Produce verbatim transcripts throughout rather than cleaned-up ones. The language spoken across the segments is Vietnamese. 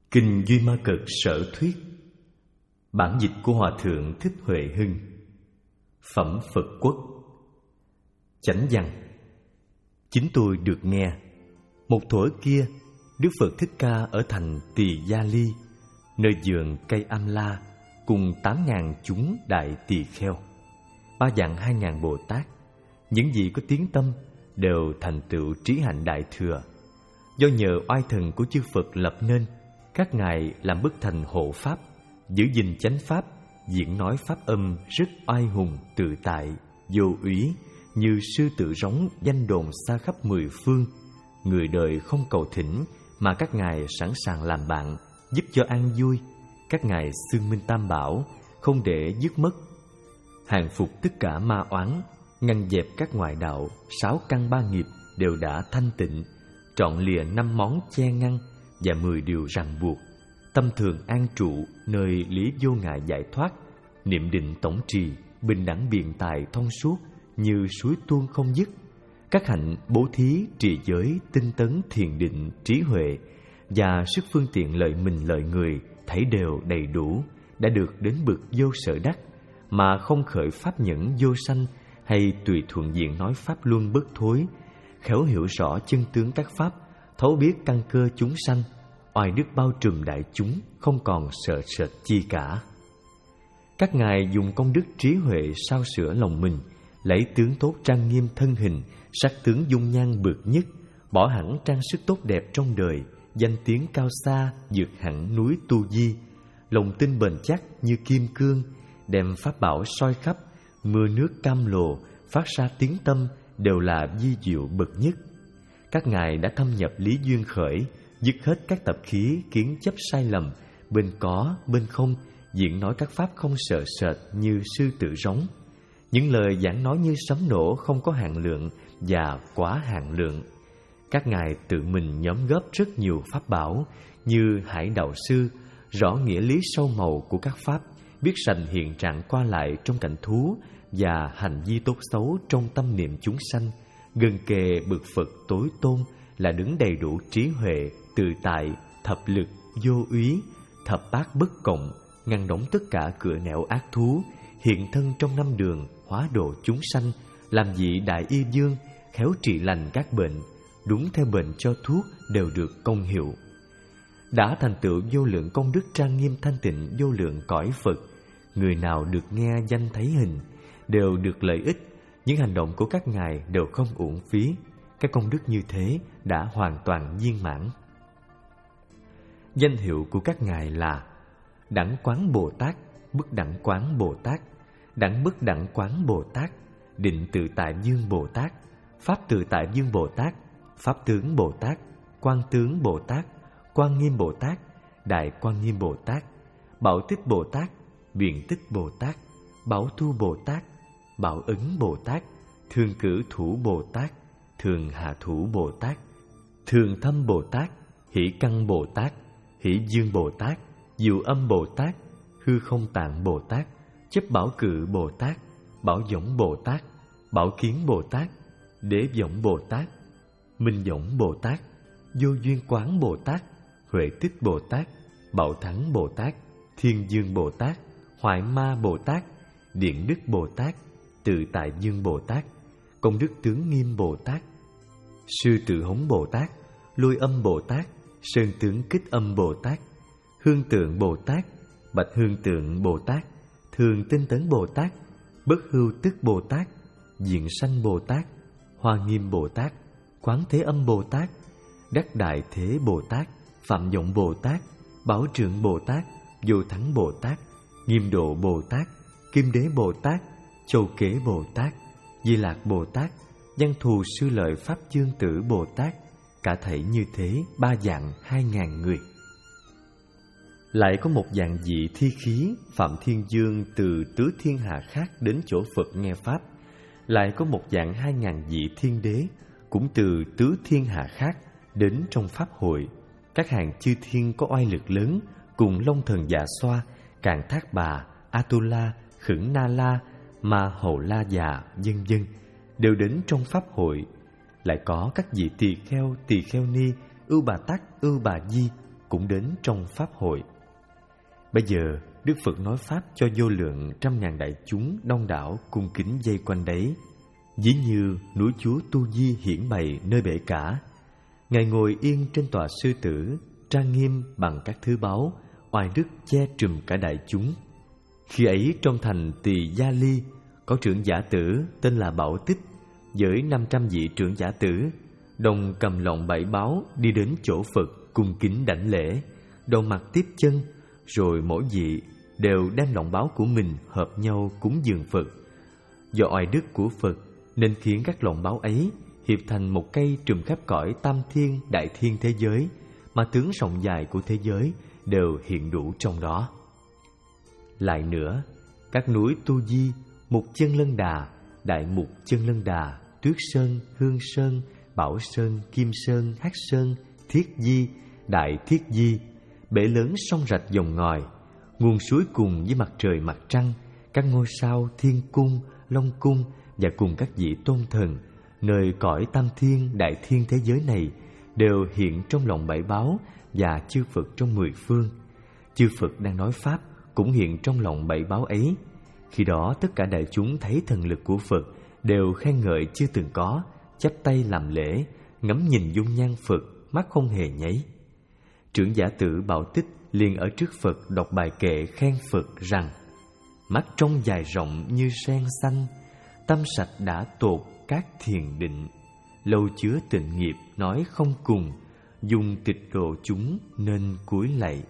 Kinh Duy Ma Cật Sở Thuyết. Bản dịch của Hòa Thượng Thích Huệ Hưng. Phẩm Phật Quốc. Chánh văn. Chính tôi được nghe, một thuở kia, Đức Phật Thích Ca ở thành Tỳ Gia Ly, nơi vườn cây Am La, cùng tám ngàn chúng đại tỳ kheo, ba vạn hai ngàn Bồ Tát, những gì có tiếng tâm đều thành tựu trí hạnh đại thừa. Do nhờ oai thần của chư Phật lập nên, các ngài làm bức thành hộ pháp, giữ gìn chánh pháp, diễn nói pháp âm rất oai hùng tự tại, vô úy, như sư tử rống danh đồn xa khắp mười phương. Người đời không cầu thỉnh, mà các ngài sẵn sàng làm bạn, giúp cho an vui. Các ngài xưng minh tam bảo, không để dứt mất. Hàng phục tất cả ma oán, ngăn dẹp các ngoại đạo, sáu căn ba nghiệp đều đã thanh tịnh, trọn lìa năm món che ngăn và mười điều ràng buộc. Tâm thường an trụ nơi lý vô ngại giải thoát, niệm định tổng trì, bình đẳng biện tài thông suốt như suối tuôn không dứt. Các hạnh bố thí, trì giới, tinh tấn, thiền định, trí huệ và sức phương tiện lợi mình lợi người thảy đều đầy đủ, đã được đến bực vô sở đắc, mà không khởi pháp nhẫn vô sanh hay tùy thuận diện nói pháp luân bất thối. Khéo hiểu rõ chân tướng các pháp, thấu biết căn cơ chúng sanh, oai đức bao trùm đại chúng, không còn sợ sệt chi cả. Các ngài dùng công đức trí huệ sao sửa lòng mình, lấy tướng tốt trang nghiêm thân hình, sắc tướng dung nhan bực nhất, bỏ hẳn trang sức tốt đẹp trong đời, danh tiếng cao xa vượt hẳn núi Tu Di, lòng tin bền chắc như kim cương, đem pháp bảo soi khắp, mưa nước cam lồ, phát ra tiếng tâm đều là vi diệu bậc nhất. Các ngài đã thâm nhập lý duyên khởi, dứt hết các tập khí kiến chấp sai lầm, bên có bên không, diễn nói các pháp không sợ sệt như sư tử rống. Những lời giảng nói như sấm nổ, không có hạn lượng và quá hạn lượng. Các ngài tự mình nhóm góp rất nhiều pháp bảo như hải đạo sư, rõ nghĩa lý sâu màu của các pháp, biết sành hiện trạng qua lại trong cảnh thú và hành vi tốt xấu trong tâm niệm chúng sanh, gần kề bậc Phật tối tôn, là đứng đầy đủ trí huệ, tự tại, thập lực, vô úy, thập bát bất cộng, ngăn đóng tất cả cửa nẻo ác thú, hiện thân trong năm đường, hóa độ chúng sanh, làm vị đại y dương, khéo trị lành các bệnh, đúng theo bệnh cho thuốc đều được công hiệu. Đã thành tựu vô lượng công đức trang nghiêm thanh tịnh vô lượng cõi Phật, người nào được nghe danh thấy hình đều được lợi ích. Những hành động của các ngài đều không uổng phí. Các công đức như thế đã hoàn toàn viên mãn. Danh hiệu của các ngài là Đẳng Quán Bồ Tát, Bất Đẳng Quán Bồ Tát, Đẳng Bất Đẳng Quán Bồ Tát, Định Tự Tại Dương Bồ Tát, Pháp Tự Tại Dương Bồ Tát, Pháp Tướng Bồ Tát, Quan Tướng Bồ Tát, Quan Nghiêm Bồ Tát, Đại Quan Nghiêm Bồ Tát, Bảo Tích Bồ Tát, Biện Tích Bồ Tát, Bảo Thu Bồ Tát, Bảo Ứng Bồ Tát, Thường Cử Thủ Bồ Tát, Thường Hạ Thủ Bồ Tát, Thường Thâm Bồ Tát, Hỷ Căn Bồ Tát, Hỷ Dương Bồ Tát, Diệu Âm Bồ Tát, Hư Không Tạng Bồ Tát, Chấp Bảo Cự Bồ Tát, Bảo Võng Bồ Tát, Bảo Kiến Bồ Tát, Đế Võng Bồ Tát, Minh Võng Bồ Tát, Vô Duyên Quán Bồ Tát, Huệ Tích Bồ Tát, Bảo Thắng Bồ Tát, Thiên Dương Bồ Tát, Hoại Ma Bồ Tát, Điện Đức Bồ Tát, Tự Tại Dương Bồ Tát, Công Đức Tướng Nghiêm Bồ Tát, Sư Tự Hống Bồ Tát, Lôi Âm Bồ Tát, Sơn Tướng Kích Âm Bồ Tát, Hương Tượng Bồ Tát, Bạch Hương Tượng Bồ Tát, Thường Tinh Tấn Bồ Tát, Bất Hưu Tức Bồ Tát, Diện Sanh Bồ Tát, Hoa Nghiêm Bồ Tát, Quán Thế Âm Bồ Tát, Đắc Đại Thế Bồ Tát, Phạm Vọng Bồ Tát, Bảo Trượng Bồ Tát, Vô Thắng Bồ Tát, Nghiêm Độ Bồ Tát, Kim Đế Bồ Tát, Châu Kế Bồ Tát, Di Lạc Bồ Tát, Văn Thù Sư Lợi Pháp Dương Tử Bồ Tát, cả thảy như thế ba vạn hai ngàn người. Lại có một dạng vị thi khí Phạm Thiên Dương từ tứ thiên hạ khác đến chỗ Phật nghe pháp. Lại có một dạng hai ngàn vị thiên đế cũng từ tứ thiên hạ khác đến trong pháp hội. Các hàng chư thiên có oai lực lớn cùng Long Thần Dạ Xoa, Càn Thác Bà, Atula, Khửng Na La, Ma Hầu La Già, vân vân đều đến trong pháp hội. Lại có các vị tỳ kheo, tỳ kheo ni, ưu bà tắc, ưu bà di, cũng đến trong pháp hội. Bây giờ Đức Phật nói pháp cho vô lượng trăm ngàn đại chúng đông đảo cung kính dây quanh đấy, ví như núi Chúa Tu Di hiển bày nơi bể cả. Ngài ngồi yên trên tòa sư tử, trang nghiêm bằng các thứ báu, oai đức che trùm cả đại chúng. Khi ấy trong thành Tỳ Gia Ly có trưởng giả tử tên là Bảo Tích với năm trăm vị trưởng giả tử, đồng cầm lọng bảy báu đi đến chỗ Phật cung kính đảnh lễ, đầu mặt tiếp chân, rồi mỗi vị đều đem lọng báu của mình hợp nhau cúng dường Phật. Do oai đức của Phật nên khiến các lọng báu ấy hiệp thành một cây trùm khắp cõi tam thiên đại thiên thế giới, mà tướng rộng dài của thế giới đều hiện đủ trong đó. Lại nữa, các núi Tu Di, Mục Chân Lân Đà, Đại Mục Chân Lân Đà, Tuyết Sơn, Hương Sơn, Bảo Sơn, Kim Sơn, Hắc Sơn, Thiết Di, Đại Thiết Di, bể lớn sông rạch dòng ngòi, nguồn suối cùng với mặt trời mặt trăng, các ngôi sao Thiên Cung, Long Cung và cùng các vị tôn thần nơi cõi tam thiên đại thiên thế giới này đều hiện trong lòng bảy báu, và chư Phật trong mười phương. Chư Phật đang nói pháp cũng hiện trong lòng bảy báu ấy. Khi đó tất cả đại chúng thấy thần lực của Phật đều khen ngợi chưa từng có, chắp tay làm lễ, ngắm nhìn dung nhan Phật, mắt không hề nháy. Trưởng giả tử Bảo Tích liền ở trước Phật đọc bài kệ khen Phật rằng: mắt trong dài rộng như sen xanh, tâm sạch đã tột các thiền định, lâu chứa tịnh nghiệp nói không cùng, dùng tịch độ chúng nên cúi lạy.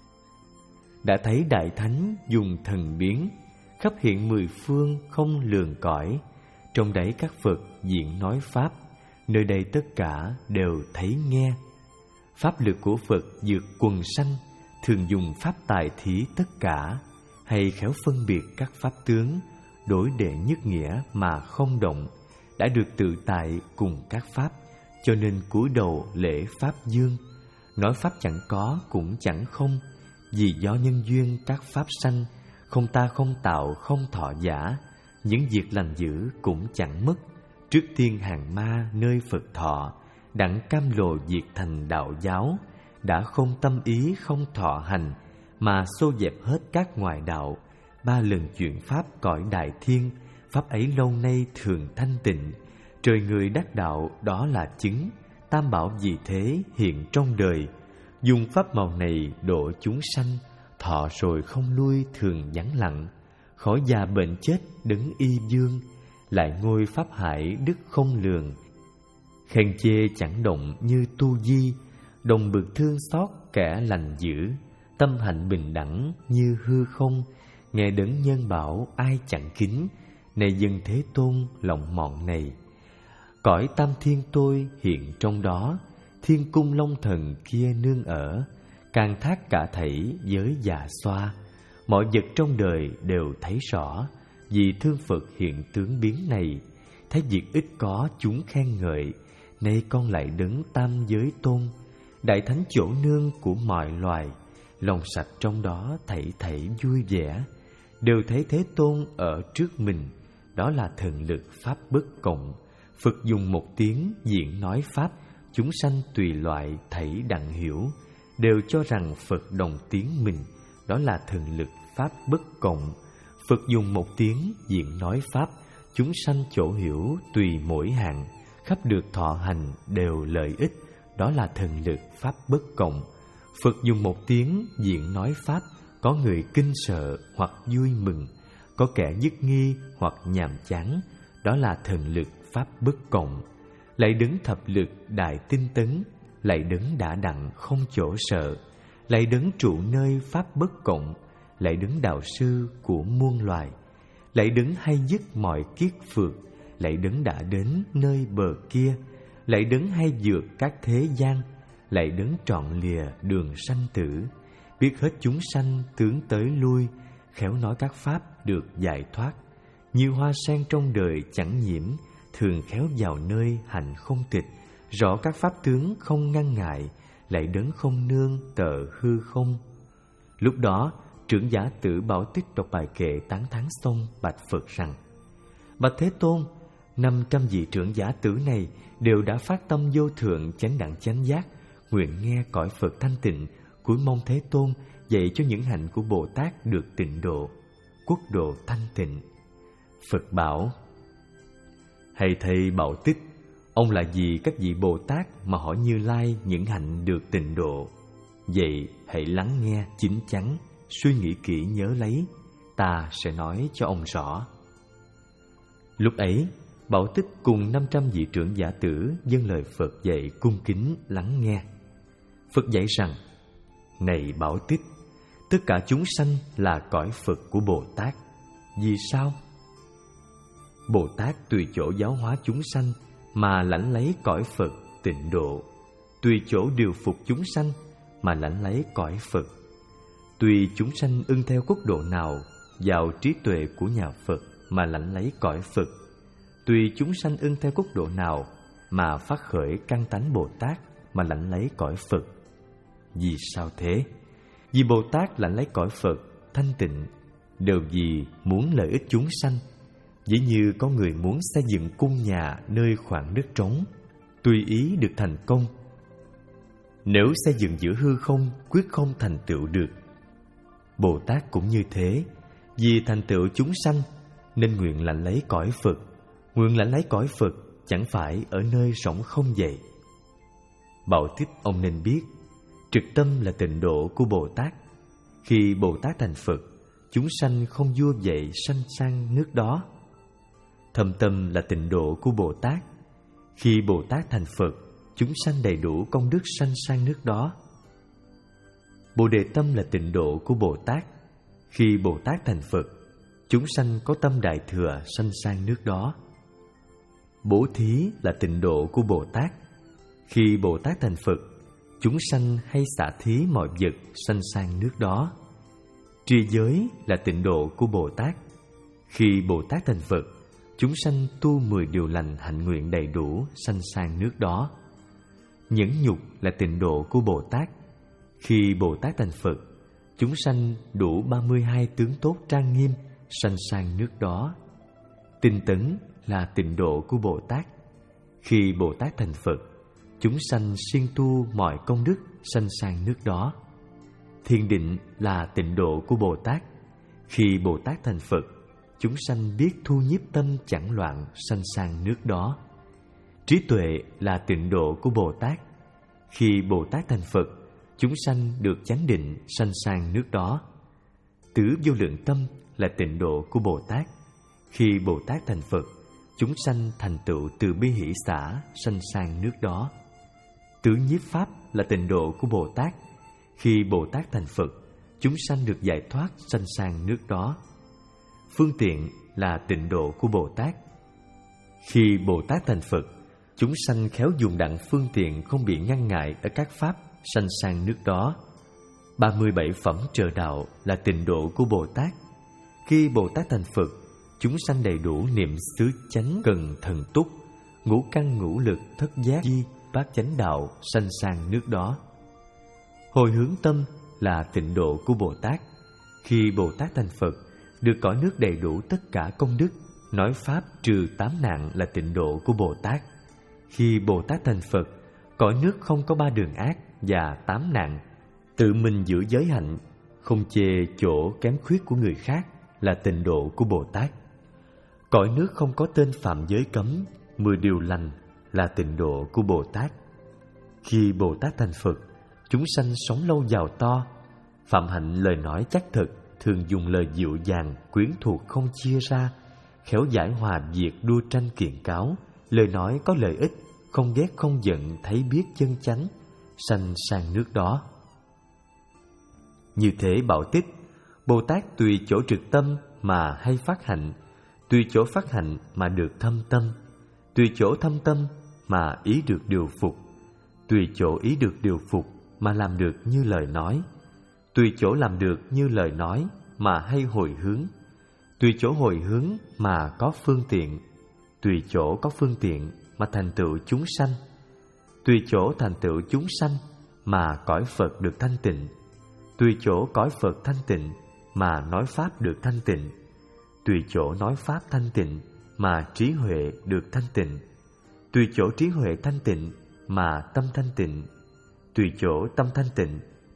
Đã thấy đại thánh dùng thần biến, khắp hiện mười phương không lường cõi, trong đấy các Phật diện nói pháp, nơi đây tất cả đều thấy nghe. Pháp lực của Phật vượt quần sanh, thường dùng pháp tài thí tất cả, hay khéo phân biệt các pháp tướng, đối đệ nhất nghĩa mà không động, đã được tự tại cùng các pháp, cho nên cúi đầu lễ pháp dương. Nói pháp chẳng có cũng chẳng không, vì do nhân duyên các pháp sanh, không ta không tạo không thọ giả, những việc lành dữ cũng chẳng mất. Trước tiên hàng ma nơi Phật thọ, đặng cam lộ diệt thành đạo giáo, đã không tâm ý không thọ hành, mà xô dẹp hết các ngoại đạo. Ba lần chuyển pháp cõi đại thiên, pháp ấy lâu nay thường thanh tịnh. Trời người đắc đạo đó là chứng, tam bảo vì thế hiện trong đời. Dùng pháp màu này độ chúng sanh, thọ rồi không lui thường vắng lặng. Khỏi già bệnh chết đứng y dương, lại ngôi pháp hải đức không lường. Khen chê chẳng động như Tu Di, đồng bực thương xót kẻ lành dữ. Tâm hạnh bình đẳng như hư không, nghe đấng nhân bảo ai chẳng kính. Này dân Thế Tôn lòng mọn này, cõi tam thiên tôi hiện trong đó, thiên cung long thần kia nương ở, càng thác cả thảy giới già xoa. Mọi vật trong đời đều thấy rõ, vì thương Phật hiện tướng biến này. Thấy việc ít có chúng khen ngợi, nay con lại đấng tam giới tôn, đại thánh chỗ nương của mọi loài. Lòng sạch trong đó thảy thảy vui vẻ, đều thấy Thế Tôn ở trước mình, đó là thần lực pháp bất cộng. Phật dùng một tiếng diện nói pháp, chúng sanh tùy loại thảy đặng hiểu, đều cho rằng Phật đồng tiếng mình, đó là thần lực pháp bất cộng. Phật dùng một tiếng diện nói pháp, chúng sanh chỗ hiểu tùy mỗi hạng, khắp được thọ hành đều lợi ích, đó là thần lực pháp bất cộng. Phật dùng một tiếng diện nói pháp, có người kinh sợ hoặc vui mừng, có kẻ dứt nghi hoặc nhàm chán, đó là thần lực pháp bất cộng. Lại đấng thập lực đại tinh tấn, lại đấng đã đặng không chỗ sợ, lại đấng trụ nơi pháp bất cộng, lại đấng đạo sư của muôn loài, lại đấng hay dứt mọi kiết phược, lại đấng đã đến nơi bờ kia, lại đấng hay vượt các thế gian, lại đấng trọn lìa đường sanh tử, biết hết chúng sanh tướng tới lui, khéo nói các pháp được giải thoát. Như hoa sen trong đời chẳng nhiễm, thường khéo vào nơi hành không tịch, rõ các pháp tướng không ngăn ngại, lại đấng không nương tợ hư không. Lúc đó trưởng giả tử Bảo Tích đọc bài kệ tán thán xong, bạch Phật rằng: Bạch Thế Tôn, năm trăm vị trưởng giả tử này đều đã phát tâm vô thượng chánh đẳng chánh giác, nguyện nghe cõi Phật thanh tịnh cuối mong Thế Tôn dạy cho những hạnh của Bồ Tát được tịnh độ, quốc độ thanh tịnh. Phật bảo: Hay thầy Bảo Tích, ông là gì các vị Bồ Tát mà hỏi Như Lai những hạnh được tịnh độ? Vậy hãy lắng nghe chín chắn, suy nghĩ kỹ nhớ lấy, ta sẽ nói cho ông rõ. Lúc ấy, Bảo Tích cùng năm trăm vị trưởng giả tử dâng lời Phật dạy cung kính lắng nghe. Phật dạy rằng: Này Bảo Tích, tất cả chúng sanh là cõi Phật của Bồ Tát. Vì sao? Bồ Tát tùy chỗ giáo hóa chúng sanh mà lãnh lấy cõi Phật tịnh độ, tùy chỗ điều phục chúng sanh mà lãnh lấy cõi Phật. Tùy chúng sanh ưng theo quốc độ nào vào trí tuệ của nhà Phật mà lãnh lấy cõi Phật. Tùy chúng sanh ưng theo quốc độ nào mà phát khởi căn tánh Bồ Tát mà lãnh lấy cõi Phật. Vì sao thế? Vì Bồ Tát lãnh lấy cõi Phật thanh tịnh đều vì muốn lợi ích chúng sanh. Dĩ như có người muốn xây dựng cung nhà nơi khoảng đất trống, tùy ý được thành công. Nếu xây dựng giữa hư không, quyết không thành tựu được. Bồ Tát cũng như thế, vì thành tựu chúng sanh nên nguyện lãnh lấy cõi Phật. Nguyện lãnh lấy cõi Phật chẳng phải ở nơi rỗng không vậy. Bảo Tích, ông nên biết, trực tâm là tịnh độ của Bồ Tát. Khi Bồ Tát thành Phật, chúng sanh không vua vậy sanh sang nước đó. Thâm tâm là tịnh độ của Bồ Tát. Khi Bồ Tát thành Phật, chúng sanh đầy đủ công đức sanh sang nước đó. Bồ Đề tâm là tịnh độ của Bồ Tát. Khi Bồ Tát thành Phật, chúng sanh có tâm đại thừa sanh sang nước đó. Bố thí là tịnh độ của Bồ Tát. Khi Bồ Tát thành Phật, chúng sanh hay xả thí mọi vật sanh sang nước đó. Trì giới là tịnh độ của Bồ Tát. Khi Bồ Tát thành Phật, chúng sanh tu mười điều lành hạnh nguyện đầy đủ sanh sang nước đó. Nhẫn nhục là tịnh độ của Bồ Tát. Khi Bồ Tát thành Phật, chúng sanh đủ ba mươi hai tướng tốt trang nghiêm sanh sang nước đó. Tinh tấn là tịnh độ của Bồ Tát. Khi Bồ Tát thành Phật, chúng sanh siêng tu mọi công đức sanh sang nước đó. Thiền định là tịnh độ của Bồ Tát. Khi Bồ Tát thành Phật, chúng sanh biết thu nhiếp tâm chẳng loạn sanh sang nước đó. Trí tuệ là tịnh độ của Bồ Tát. Khi Bồ Tát thành Phật, chúng sanh được chánh định sanh sang nước đó. Tứ vô lượng tâm là tịnh độ của Bồ Tát. Khi Bồ Tát thành Phật, chúng sanh thành tựu từ bi hỷ xả sanh sang nước đó. Tứ nhiếp pháp là tịnh độ của Bồ Tát. Khi Bồ Tát thành Phật, chúng sanh được giải thoát sanh sang nước đó. Phương tiện là tịnh độ của Bồ Tát. Khi Bồ Tát thành Phật, chúng sanh khéo dùng đặng phương tiện không bị ngăn ngại ở các pháp sanh sang nước đó. ba mươi bảy phẩm trợ đạo là tịnh độ của Bồ Tát. Khi Bồ Tát thành Phật, chúng sanh đầy đủ niệm xứ chánh cần thần túc, ngũ căn ngũ lực thất giác di bát chánh đạo sanh sang nước đó. Hồi hướng tâm là tịnh độ của Bồ Tát. Khi Bồ Tát thành Phật, được cõi nước đầy đủ tất cả công đức, nói pháp trừ tám nạn là tịnh độ của Bồ Tát. Khi Bồ Tát thành Phật, cõi nước không có ba đường ác và tám nạn, tự mình giữ giới hạnh, không chê chỗ kém khuyết của người khác là tịnh độ của Bồ Tát. Cõi nước không có tên phạm giới cấm, mười điều lành là tịnh độ của Bồ Tát. Khi Bồ Tát thành Phật, chúng sanh sống lâu giàu to, phạm hạnh lời nói chắc thực, thường dùng lời dịu dàng, quyến thuộc không chia ra, khéo giải hòa việc đua tranh kiện cáo, lời nói có lợi ích, không ghét không giận, thấy biết chân chánh, sanh sang nước đó. Như thế Bảo Tích, Bồ Tát tùy chỗ trực tâm mà hay phát hạnh, tùy chỗ phát hạnh mà được thâm tâm, tùy chỗ thâm tâm mà ý được điều phục, tùy chỗ ý được điều phục mà làm được như lời nói, tùy chỗ làm được như lời nói mà hay hồi hướng, tùy chỗ hồi hướng mà có phương tiện, tùy chỗ có phương tiện mà thành tựu chúng sanh, tùy chỗ thành tựu chúng sanh mà cõi Phật được thanh tịnh, tùy chỗ cõi Phật thanh tịnh mà nói pháp được thanh tịnh, tùy chỗ nói pháp thanh tịnh mà trí huệ được thanh tịnh, tùy chỗ trí huệ thanh tịnh mà tâm thanh tịnh, tùy chỗ tâm thanh tịnh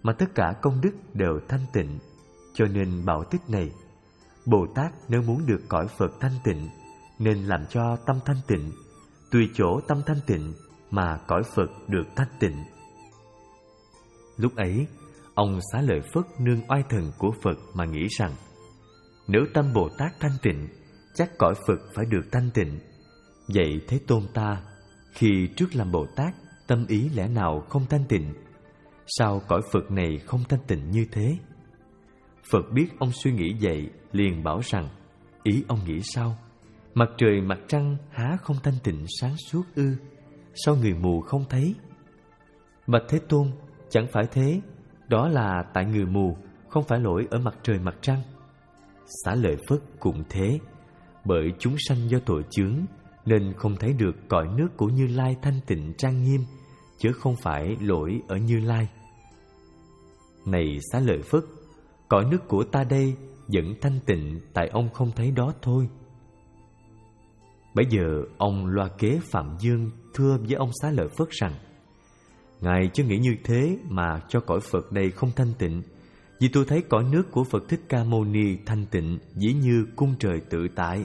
mà tất cả công đức đều thanh tịnh. Cho nên bảo tích này, Bồ Tát nếu muốn được cõi Phật thanh tịnh, nên làm cho tâm thanh tịnh, tùy chỗ tâm thanh tịnh mà cõi Phật được thanh tịnh. Lúc ấy, ông Xá Lợi Phất nương oai thần của Phật mà nghĩ rằng, nếu tâm Bồ Tát thanh tịnh, chắc cõi Phật phải được thanh tịnh. Vậy Thế Tôn ta, khi trước làm Bồ Tát, tâm ý lẽ nào không thanh tịnh? Sao cõi Phật này không thanh tịnh như thế? Phật biết ông suy nghĩ vậy, liền bảo rằng, ý ông nghĩ sao? Mặt trời mặt trăng há không thanh tịnh sáng suốt ư? Sao người mù không thấy? Bạch Thế Tôn, chẳng phải thế, đó là tại người mù, không phải lỗi ở mặt trời mặt trăng. Xá Lợi Phất cũng thế, bởi chúng sanh do tội chướng nên không thấy được cõi nước của Như Lai thanh tịnh trang nghiêm, chứ không phải lỗi ở Như Lai. Này Xá Lợi Phất, cõi nước của ta đây vẫn thanh tịnh, tại ông không thấy đó thôi. Bấy giờ ông Loa Kế Phạm Dương thưa với ông Xá Lợi Phất rằng, Ngài chưa nghĩ như thế mà cho cõi Phật đây không thanh tịnh, vì tôi thấy cõi nước của Phật Thích Ca Mâu Ni thanh tịnh, dĩ như cung trời tự tại.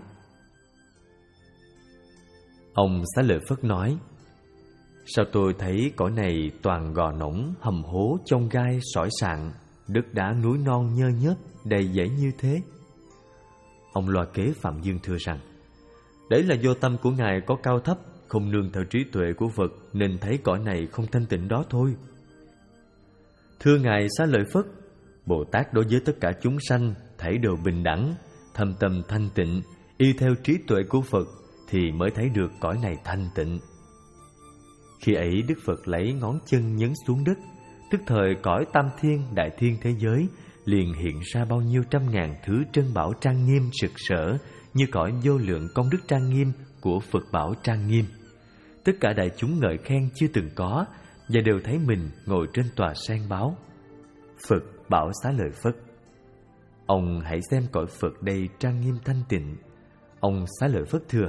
Ông Xá Lợi Phất nói, sao tôi thấy cõi này toàn gò nổng, hầm hố, chông gai, sỏi sạn, đất đá núi non nhơ nhớp, đầy dãy như thế? Ông Loa Kế Phạm Dương thưa rằng, đấy là do tâm của Ngài có cao thấp, không nương theo trí tuệ của Phật, nên thấy cõi này không thanh tịnh đó thôi. Thưa Ngài Xá Lợi Phất, Bồ Tát đối với tất cả chúng sanh thảy đều bình đẳng, thâm tâm thanh tịnh, y theo trí tuệ của Phật thì mới thấy được cõi này thanh tịnh. Khi ấy Đức Phật lấy ngón chân nhấn xuống đất, tức thời cõi tam thiên đại thiên thế giới liền hiện ra bao nhiêu trăm ngàn thứ trân bảo trang nghiêm sực sỡ, như cõi vô lượng công đức trang nghiêm của Phật bảo trang nghiêm. Tất cả đại chúng ngợi khen chưa từng có, và đều thấy mình ngồi trên tòa sen báo. Phật bảo Xá Lợi Phất, ông hãy xem cõi Phật đây trang nghiêm thanh tịnh. Ông Xá Lợi Phất thưa,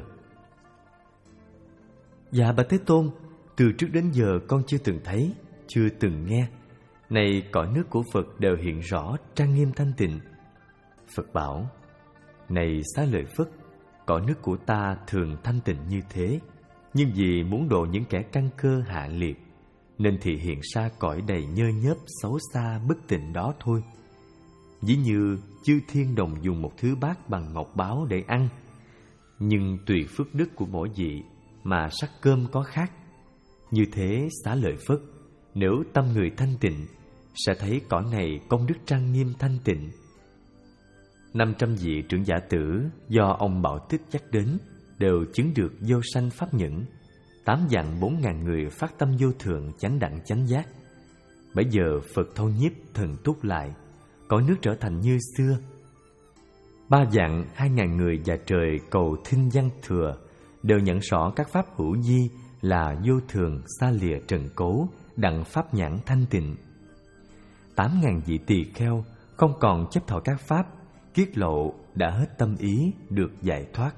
dạ bạch Thế Tôn, từ trước đến giờ con chưa từng thấy, chưa từng nghe. Này cõi nước của Phật đều hiện rõ trang nghiêm thanh tịnh. Phật bảo, này Xá Lợi Phất, cõi nước của ta thường thanh tịnh như thế, nhưng vì muốn độ những kẻ căn cơ hạ liệt, nên thì hiện ra cõi đầy nhơ nhớp xấu xa bất tịnh đó thôi. Ví như chư thiên đồng dùng một thứ bát bằng ngọc báo để ăn, nhưng tùy phước đức của mỗi vị mà sắc cơm có khác. Như thế Xá Lợi Phất, nếu tâm người thanh tịnh, sẽ thấy cõi này công đức trang nghiêm thanh tịnh. Năm trăm vị trưởng giả tử do ông Bảo Tích nhắc đến đều chứng được vô sanh pháp nhẫn. Tám vạn bốn ngàn người phát tâm vô thượng chánh đẳng chánh giác. Bấy giờ Phật thâu nhiếp thần túc lại, cõi nước trở thành như xưa. Ba vạn hai ngàn người và trời cầu thinh văn thừa đều nhận rõ các pháp hữu di là vô thường xa lìa trần cố, đặng pháp nhãn thanh tịnh. Tám ngàn vị tỳ kheo không còn chấp thọ các pháp, kiết lộ đã hết tâm ý được giải thoát.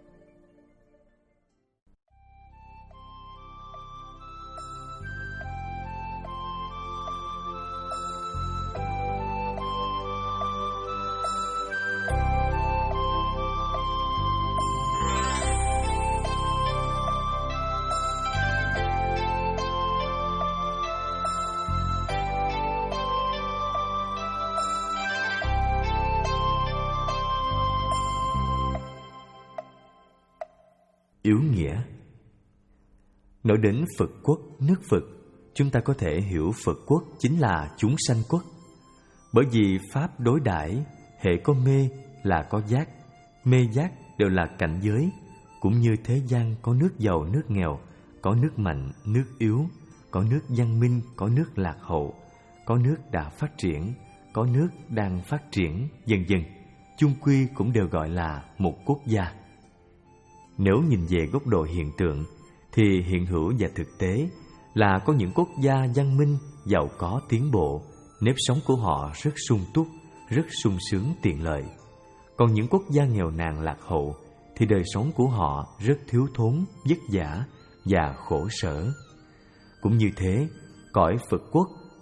Yếu nghĩa. Nói đến Phật quốc, nước Phật, chúng ta có thể hiểu Phật quốc chính là chúng sanh quốc. Bởi vì pháp đối đãi, hệ có mê là có giác, mê giác đều là cảnh giới. Cũng như thế gian có nước giàu nước nghèo, có nước mạnh nước yếu, có nước văn minh có nước lạc hậu, có nước đã phát triển, có nước đang phát triển, vân vân. Chung quy cũng đều gọi là một quốc gia. Nếu nhìn về góc độ hiện tượng, thì hiện hữu và thực tế là có những quốc gia văn minh, giàu có tiến bộ, nếp sống của họ rất sung túc, rất sung sướng tiện lợi. Còn những quốc gia nghèo nàn lạc hậu thì đời sống của họ rất thiếu thốn, vất vả và khổ sở. Cũng như thế, cõi Phật quốc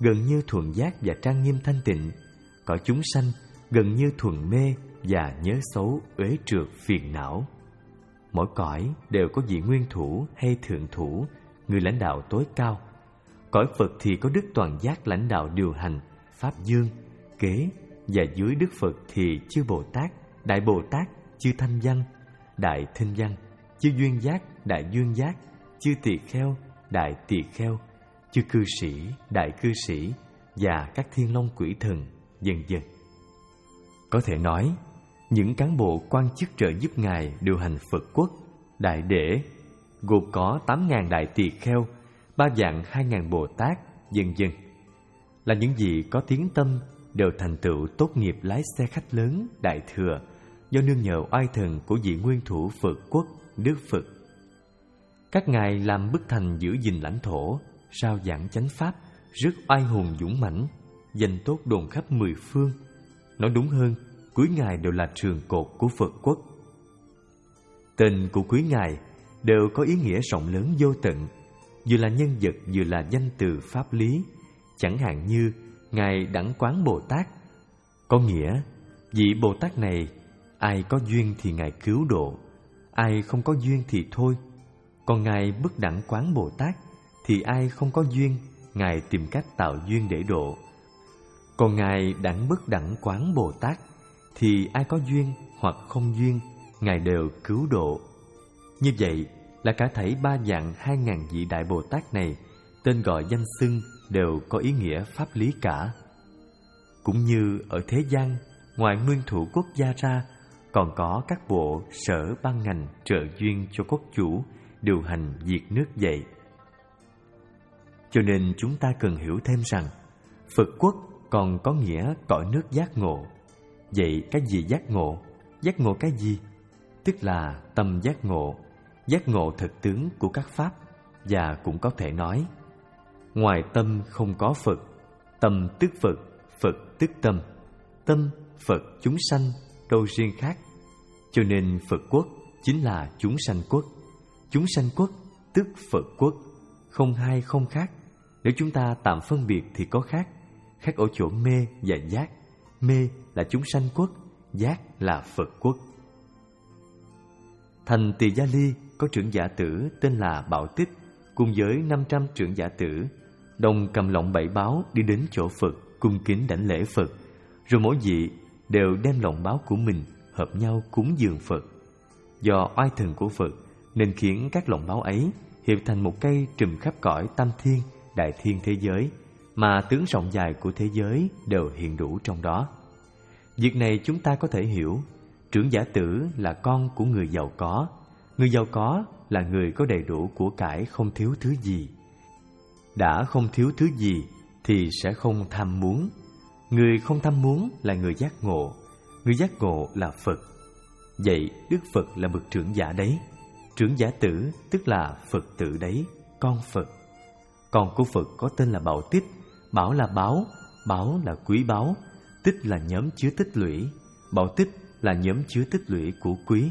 gần như thuần giác và trang nghiêm thanh tịnh, cõi chúng sanh gần như thuần mê và nhớ xấu uế trượt phiền não. Mỗi cõi đều có vị nguyên thủ hay thượng thủ, người lãnh đạo tối cao. Cõi Phật thì có Đức Toàn Giác lãnh đạo điều hành, Pháp Dương, Kế, và dưới Đức Phật thì chư Bồ Tát, Đại Bồ Tát, chư Thanh Văn, Đại Thanh Văn, chư Duyên Giác, Đại Duyên Giác, chư Tỳ Kheo, Đại Tỳ Kheo, chư Cư Sĩ, Đại Cư Sĩ và các Thiên Long Quỷ Thần, vân vân. Có thể nói, những cán bộ quan chức trợ giúp Ngài điều hành Phật quốc, Đại Để, gồm có tám ngàn Đại Tỳ Kheo, ba vạn hai ngàn Bồ Tát, vân vân, là những vị có tiếng tâm đều thành tựu tốt nghiệp lái xe khách lớn Đại Thừa do nương nhờ oai thần của vị nguyên thủ Phật quốc, Đức Phật. Các ngài làm bức thành giữ gìn lãnh thổ, rao giảng chánh pháp, rất oai hùng dũng mãnh, danh tốt đồn khắp mười phương. Nói đúng hơn, cuối ngài đều là trường cột của Phật quốc. Tên của quý ngài đều có ý nghĩa rộng lớn vô tận, vừa là nhân vật vừa là danh từ pháp lý. Chẳng hạn như ngài Đẳng Quán Bồ Tát, có nghĩa vị Bồ Tát này ai có duyên thì ngài cứu độ, ai không có duyên thì thôi. Còn ngài Bất Đẳng Quán Bồ Tát thì ai không có duyên, ngài tìm cách tạo duyên để độ. Còn ngài Đẳng Bất Đẳng Quán Bồ Tát thì ai có duyên hoặc không duyên, ngài đều cứu độ. Như vậy là cả thảy ba vạn hai ngàn vị Đại Bồ Tát này, tên gọi danh xưng đều có ý nghĩa pháp lý cả. Cũng như ở thế gian, ngoài nguyên thủ quốc gia ra, còn có các bộ sở ban ngành trợ duyên cho quốc chủ điều hành việc nước vậy. Cho nên chúng ta cần hiểu thêm rằng Phật quốc còn có nghĩa cõi nước giác ngộ. Vậy cái gì giác ngộ? Giác ngộ cái gì? Tức là tâm giác ngộ, giác ngộ thực tướng của các pháp. Và cũng có thể nói, ngoài tâm không có Phật, tâm tức Phật, Phật tức tâm, tâm Phật chúng sanh đâu riêng khác. Cho nên Phật quốc chính là chúng sanh quốc, chúng sanh quốc tức Phật quốc, không hai không khác. Nếu chúng ta tạm phân biệt thì có khác, khác ở chỗ mê và giác. Mê là chúng sanh quốc, giác là Phật quốc. Thành Tỳ Gia Ly có trưởng giả tử tên là Bảo Tích, cùng với năm trăm trưởng giả tử, đồng cầm lọng bảy báo đi đến chỗ Phật, cung kính đảnh lễ Phật. Rồi mỗi vị đều đem lọng báo của mình hợp nhau cúng dường Phật. Do oai thần của Phật nên khiến các lọng báo ấy hiệp thành một cây trùm khắp cõi tam thiên, đại thiên thế giới, mà tướng rộng dài của thế giới đều hiện đủ trong đó. Việc này chúng ta có thể hiểu, trưởng giả tử là con của người giàu có. Người giàu có là người có đầy đủ của cải, không thiếu thứ gì. Đã không thiếu thứ gì thì sẽ không tham muốn. Người không tham muốn là người giác ngộ. Người giác ngộ là Phật. Vậy Đức Phật là bậc trưởng giả đấy. Trưởng giả tử tức là Phật tử đấy, con Phật. Con của Phật có tên là Bảo Tích. Bảo là báo, báo là quý báu, tích là nhóm chứa tích lũy. Bảo tích là nhóm chứa tích lũy của quý.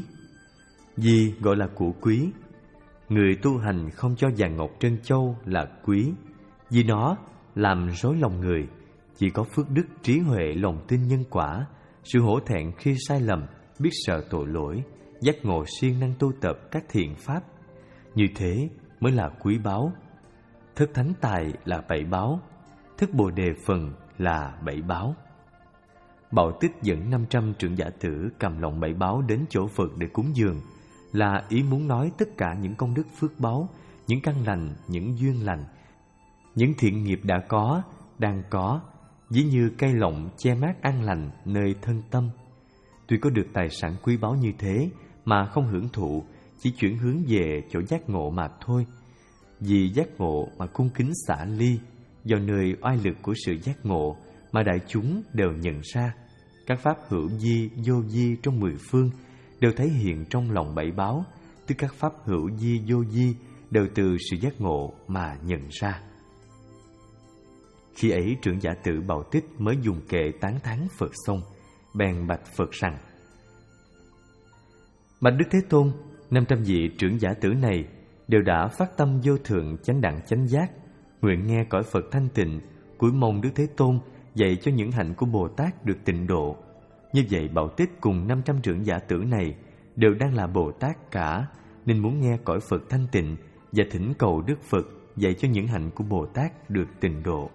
Gì gọi là của quý? Người tu hành không cho vàng ngọc trân châu là quý, vì nó làm rối lòng người. Chỉ có phước đức, trí huệ, lòng tin nhân quả, sự hổ thẹn khi sai lầm, biết sợ tội lỗi, giác ngộ siêng năng tu tập các thiện pháp, như thế mới là quý báu. Thức thánh tài là bảy báu, thức bồ đề phần là bảy báu. Bảo Tích dẫn năm trăm trưởng giả tử cầm lọng bảy báu đến chỗ Phật để cúng dường, là ý muốn nói tất cả những công đức phước báu, những căn lành, những duyên lành, những thiện nghiệp đã có, đang có, ví như cây lọng che mát an lành nơi thân tâm. Tuy có được tài sản quý báu như thế mà không hưởng thụ, chỉ chuyển hướng về chỗ giác ngộ mà thôi. Vì giác ngộ mà cung kính xả ly, do nơi oai lực của sự giác ngộ mà đại chúng đều nhận ra. Các pháp hữu di, vô di trong mười phương đều thể hiện trong lòng bảy báo, tức các pháp hữu di, vô di đều từ sự giác ngộ mà nhận ra. Khi ấy trưởng giả tử Bảo Tích mới dùng kệ tán thán Phật xong, bèn bạch Phật rằng: Bạch Đức Thế Tôn, năm trăm vị trưởng giả tử này đều đã phát tâm vô thượng chánh đẳng chánh giác, nguyện nghe cõi Phật thanh tịnh, cúi mong Đức Thế Tôn dạy cho những hạnh của Bồ Tát được tịnh độ. Như vậy Bảo Tích cùng năm trăm trưởng giả tử này đều đang là Bồ Tát cả, nên muốn nghe cõi Phật thanh tịnh và thỉnh cầu Đức Phật dạy cho những hạnh của Bồ Tát được tịnh độ.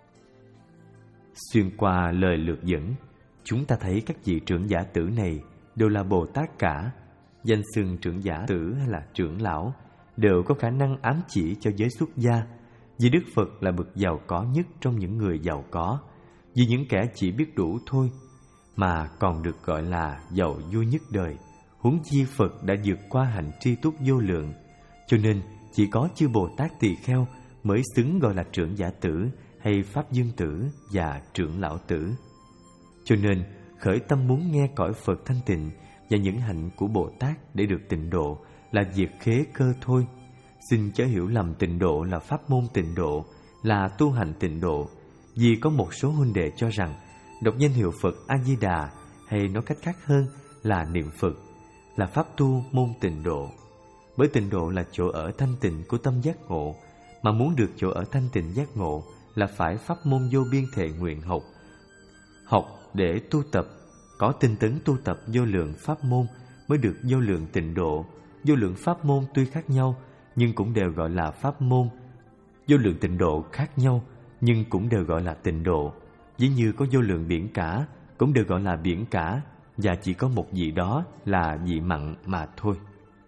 Xuyên qua lời lược dẫn, chúng ta thấy các vị trưởng giả tử này đều là Bồ Tát cả. Danh xưng trưởng giả tử hay là trưởng lão đều có khả năng ám chỉ cho giới xuất gia, vì Đức Phật là bậc giàu có nhất trong những người giàu có, vì những kẻ chỉ biết đủ thôi, mà còn được gọi là giàu vui nhất đời. Huống chi Phật đã vượt qua hạnh tri túc vô lượng, cho nên chỉ có chư Bồ Tát Tỳ Kheo mới xứng gọi là trưởng giả tử hay pháp dương tử và trưởng lão tử. Cho nên khởi tâm muốn nghe cõi Phật thanh tịnh và những hạnh của Bồ Tát để được tịnh độ là việc khế cơ thôi. Xin chớ hiểu lầm tịnh độ là pháp môn tịnh độ, là tu hành tịnh độ, vì có một số huynh đệ cho rằng đọc danh hiệu Phật A-di-đà, hay nói cách khác hơn là niệm Phật, là pháp tu môn tịnh độ. Bởi tịnh độ là chỗ ở thanh tịnh của tâm giác ngộ, mà muốn được chỗ ở thanh tịnh giác ngộ là phải pháp môn vô biên thệ nguyện học. Học để tu tập, có tinh tấn tu tập vô lượng pháp môn mới được vô lượng tịnh độ. Vô lượng pháp môn tuy khác nhau, nhưng cũng đều gọi là pháp môn. Vô lượng tịnh độ khác nhau, nhưng cũng đều gọi là tịnh độ. Ví như có vô lượng biển cả, cũng đều gọi là biển cả, và chỉ có một vị đó là vị mặn mà thôi.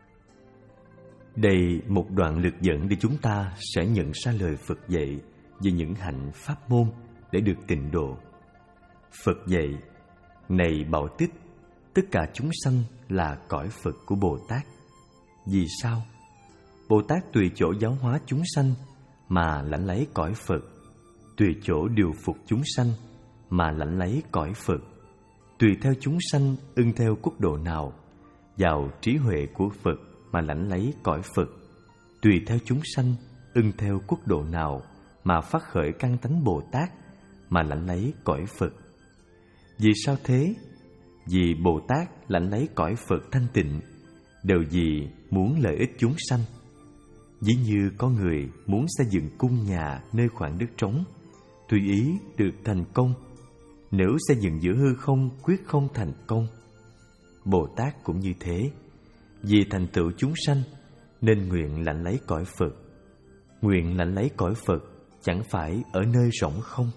Đây một đoạn lược dẫn để chúng ta sẽ nhận ra lời Phật dạy về những hạnh pháp môn để được tịnh độ. Phật dạy: này Bảo Tích, tất cả chúng sanh là cõi Phật của Bồ Tát. Vì sao? Bồ Tát tùy chỗ giáo hóa chúng sanh mà lãnh lấy cõi Phật, tùy chỗ điều phục chúng sanh mà lãnh lấy cõi Phật, tùy theo chúng sanh ưng theo quốc độ nào, vào trí huệ của Phật mà lãnh lấy cõi Phật, tùy theo chúng sanh ưng theo quốc độ nào mà phát khởi căn tánh Bồ Tát mà lãnh lấy cõi Phật. Vì sao thế? Vì Bồ Tát lãnh lấy cõi Phật thanh tịnh đều vì muốn lợi ích chúng sanh. Ví như có người muốn xây dựng cung nhà nơi khoảng đất trống, tùy ý được thành công. Nếu xây dựng giữa hư không quyết không thành công. Bồ Tát cũng như thế, vì thành tựu chúng sanh nên nguyện lãnh lấy cõi Phật. Nguyện lãnh lấy cõi Phật chẳng phải ở nơi rỗng không.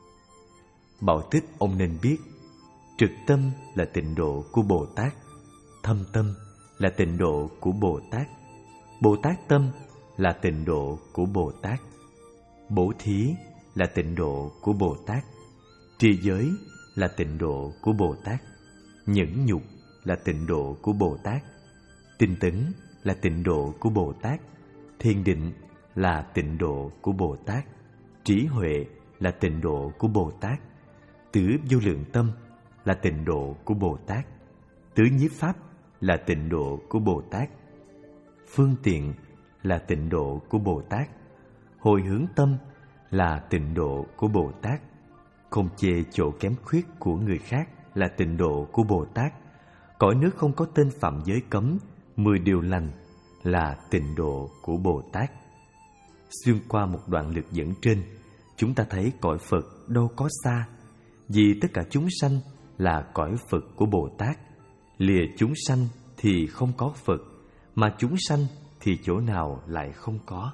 Bảo Tích ông nên biết, trực tâm là tịnh độ của Bồ Tát, thâm tâm là tịnh độ của Bồ Tát, Bồ Tát tâm là tịnh độ của Bồ Tát, bố thí là tịnh độ của Bồ Tát, trì giới là tịnh độ của Bồ Tát, nhẫn nhục là tịnh độ của Bồ Tát, tinh tấn là tịnh độ của Bồ Tát, thiền định là tịnh độ của Bồ Tát, trí huệ là tịnh độ của Bồ Tát, tứ vô lượng tâm là tịnh độ của Bồ Tát, tứ nhiếp pháp là tịnh độ của Bồ Tát, phương tiện là tịnh độ của Bồ Tát, hồi hướng tâm là tịnh độ của Bồ Tát, không chê chỗ kém khuyết của người khác là tịnh độ của Bồ Tát, cõi nước không có tên phạm giới cấm, mười điều lành là tịnh độ của Bồ Tát. Xuyên qua một đoạn lược dẫn trên, chúng ta thấy cõi Phật đâu có xa, vì tất cả chúng sanh là cõi Phật của Bồ Tát. Lìa chúng sanh thì không có Phật, mà chúng sanh thì chỗ nào lại không có.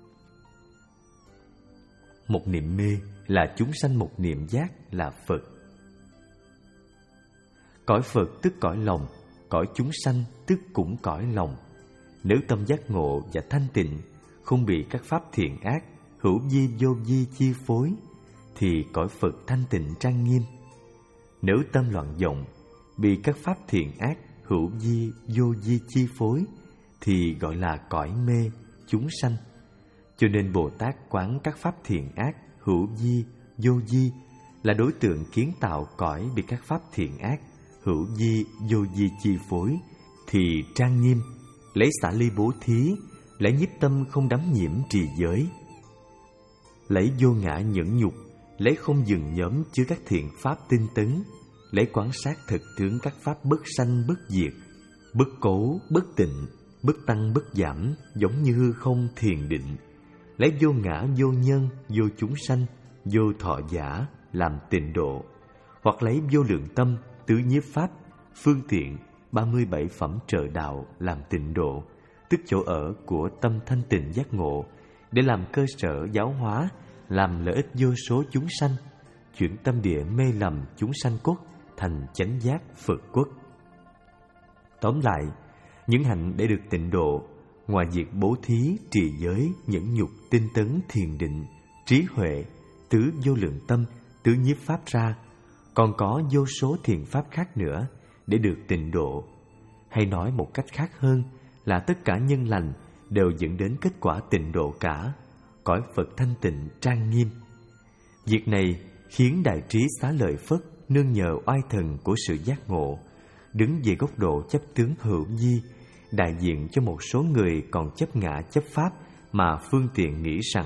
Một niệm mê là chúng sanh một niệm giác là Phật. Cõi Phật tức cõi lòng, cõi chúng sanh tức cũng cõi lòng. Nếu tâm giác ngộ và thanh tịnh, không bị các pháp thiện ác, hữu vi vô vi chi phối, thì cõi Phật thanh tịnh trang nghiêm. Nếu tâm loạn vọng, bị các pháp thiện ác, hữu vi vô vi chi phối, thì gọi là cõi mê, chúng sanh. Cho nên Bồ Tát quán các pháp thiện ác, hữu vi, vô vi là đối tượng kiến tạo cõi bị các pháp thiện ác, hữu vi, vô vi chi phối, thì trang nghiêm, lấy xả ly bố thí, lấy nhiếp tâm không đắm nhiễm trì giới, lấy vô ngã nhẫn nhục, lấy không dừng nhóm chứa các thiện pháp tinh tấn, lấy quán sát thực tướng các pháp bất sanh bất diệt, bất cố bất tịnh, bất tăng bất giảm, giống như hư không thiền định, lấy vô ngã vô nhân vô chúng sanh, vô thọ giả làm tịnh độ, hoặc lấy vô lượng tâm tứ nhiếp pháp phương tiện ba mươi bảy phẩm trợ đạo làm tịnh độ, tức chỗ ở của tâm thanh tịnh giác ngộ, để làm cơ sở giáo hóa, làm lợi ích vô số chúng sanh, chuyển tâm địa mê lầm chúng sanh cốt thành chánh giác Phật quốc. Tóm lại, những hạnh để được tịnh độ, ngoài việc bố thí, trì giới, nhẫn nhục, tinh tấn, thiền định, trí huệ, tứ vô lượng tâm, tứ nhiếp pháp ra, còn có vô số thiền pháp khác nữa để được tịnh độ. Hay nói một cách khác hơn là tất cả nhân lành đều dẫn đến kết quả tịnh độ cả, cõi Phật thanh tịnh trang nghiêm. Việc này khiến Đại Trí Xá Lợi Phất nương nhờ oai thần của sự giác ngộ, đứng về góc độ chấp tướng hữu vi, đại diện cho một số người còn chấp ngã chấp pháp mà phương tiện nghĩ rằng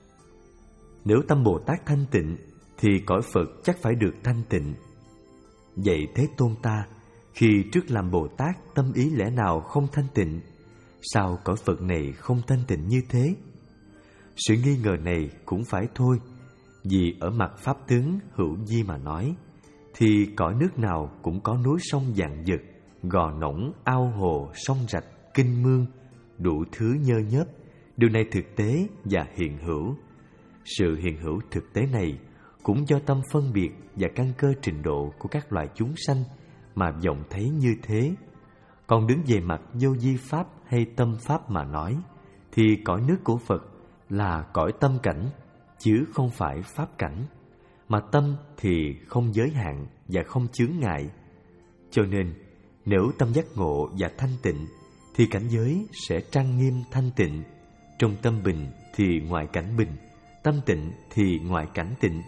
nếu tâm Bồ Tát thanh tịnh thì cõi Phật chắc phải được thanh tịnh. Vậy Thế Tôn ta, khi trước làm Bồ Tát tâm ý lẽ nào không thanh tịnh, sao cõi Phật này không thanh tịnh như thế? Sự nghi ngờ này cũng phải thôi, vì ở mặt pháp tướng hữu vi mà nói, thì cõi nước nào cũng có núi sông vạn vật, gò nỗng, ao hồ, sông rạch, kinh mương, đủ thứ nhơ nhớp. Điều này thực tế và hiện hữu. Sự hiện hữu thực tế này cũng do tâm phân biệt và căn cơ trình độ của các loài chúng sanh mà vọng thấy như thế. Còn đứng về mặt vô vi pháp hay tâm pháp mà nói, thì cõi nước của Phật là cõi tâm cảnh, chứ không phải pháp cảnh. Mà tâm thì không giới hạn và không chướng ngại. Cho nên, nếu tâm giác ngộ và thanh tịnh, thì cảnh giới sẽ trang nghiêm thanh tịnh. Trong tâm bình thì ngoại cảnh bình, tâm tịnh thì ngoại cảnh tịnh.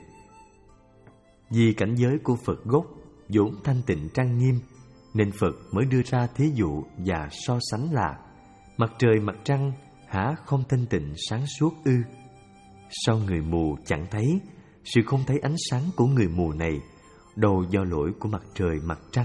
Vì cảnh giới của Phật gốc vốn thanh tịnh trang nghiêm, nên Phật mới đưa ra thí dụ và so sánh là mặt trời mặt trăng hả không thanh tịnh sáng suốt ư? Sao người mù chẳng thấy? Sự không thấy ánh sáng của người mù này đâu do lỗi của mặt trời mặt trăng.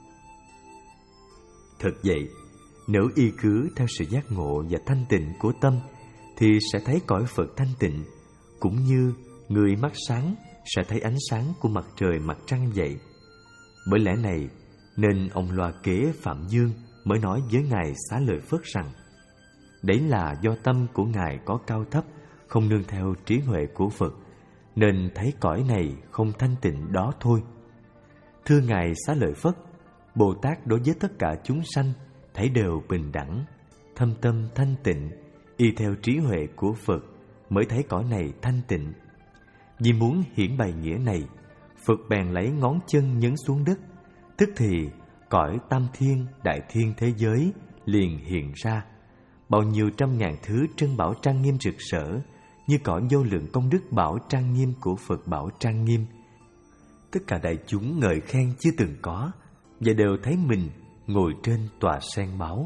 Thật vậy, nếu y cứ theo sự giác ngộ và thanh tịnh của tâm, thì sẽ thấy cõi Phật thanh tịnh, cũng như người mắt sáng sẽ thấy ánh sáng của mặt trời mặt trăng vậy. Bởi lẽ này nên ông Loa Kế Phạm Dương mới nói với Ngài Xá Lợi Phất rằng đấy là do tâm của Ngài có cao thấp, không nương theo trí huệ của Phật, nên thấy cõi này không thanh tịnh đó thôi. Thưa Ngài Xá Lợi Phất, Bồ Tát đối với tất cả chúng sanh thấy đều bình đẳng, thâm tâm thanh tịnh, y theo trí huệ của Phật mới thấy cõi này thanh tịnh. Vì muốn hiển bày nghĩa này, Phật bèn lấy ngón chân nhấn xuống đất, tức thì cõi tam thiên đại thiên thế giới liền hiện ra, bao nhiêu trăm ngàn thứ trân bảo trang nghiêm rực rỡ, như cõi vô lượng công đức bảo trang nghiêm của Phật bảo trang nghiêm. Tất cả đại chúng ngợi khen chưa từng có, và đều thấy mình ngồi trên tòa sen máu.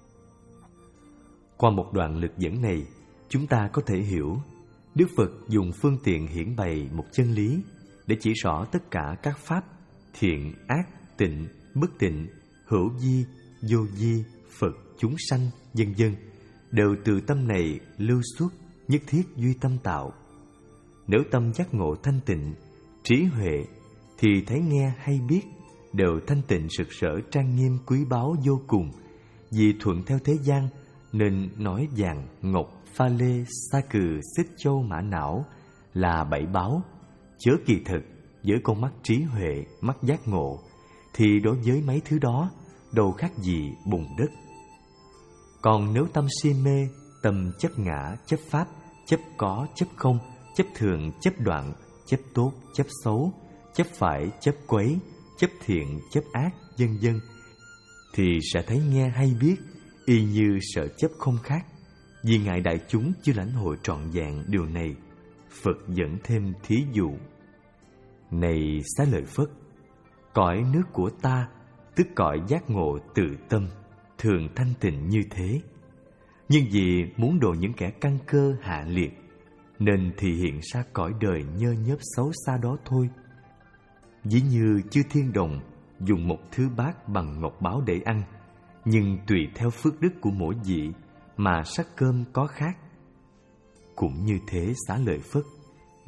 Qua một đoạn lực dẫn này, chúng ta có thể hiểu Đức Phật dùng phương tiện hiển bày một chân lý để chỉ rõ tất cả các pháp thiện, ác, tịnh, bất tịnh, hữu vi, vô vi, Phật, chúng sanh, vân vân đều từ tâm này lưu xuất, nhất thiết duy tâm tạo. Nếu tâm giác ngộ thanh tịnh, trí huệ, thì thấy nghe hay biết đều thanh tịnh rực rỡ trang nghiêm quý báu vô cùng. Vì thuận theo thế gian nên nói vàng, ngọc, pha lê, sa cừ, xích châu, mã não là bảy báu, chớ kỳ thực với con mắt trí huệ, mắt giác ngộ, thì đối với mấy thứ đó đâu khác gì bùn đất. Còn nếu tâm si mê, tâm chấp ngã, chấp pháp, chấp có, chấp không, chấp thường, chấp đoạn, chấp tốt, chấp xấu, chấp phải, chấp quấy, chấp thiện, chấp ác, vân vân, thì sẽ thấy nghe hay biết y như sợ chấp không khác. Vì ngài đại chúng chưa lãnh hội trọn vẹn điều này, Phật dẫn thêm thí dụ. Này Xá Lợi Phất, cõi nước của ta, tức cõi giác ngộ tự tâm, thường thanh tịnh như thế. Nhưng vì muốn độ những kẻ căn cơ hạ liệt, nên thì hiện ra cõi đời nhơ nhớp xấu xa đó thôi. Ví như chư thiên đồng dùng một thứ bát bằng ngọc báo để ăn, nhưng tùy theo phước đức của mỗi vị mà sắc cơm có khác. Cũng như thế Xá Lợi Phất,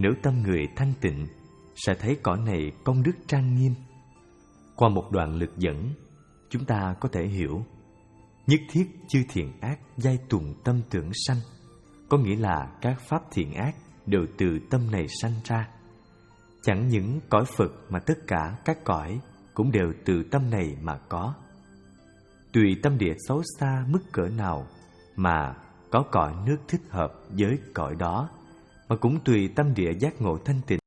nếu tâm người thanh tịnh, sẽ thấy cõi này công đức trang nghiêm. Qua một đoạn lực dẫn, chúng ta có thể hiểu nhất thiết chư thiện ác giai tùng tâm tưởng sanh, có nghĩa là các pháp thiện ác đều từ tâm này sanh ra. Chẳng những cõi Phật mà tất cả các cõi cũng đều từ tâm này mà có. Tùy tâm địa xấu xa mức cỡ nào mà có cõi nước thích hợp với cõi đó, mà cũng tùy tâm địa giác ngộ thanh tịnh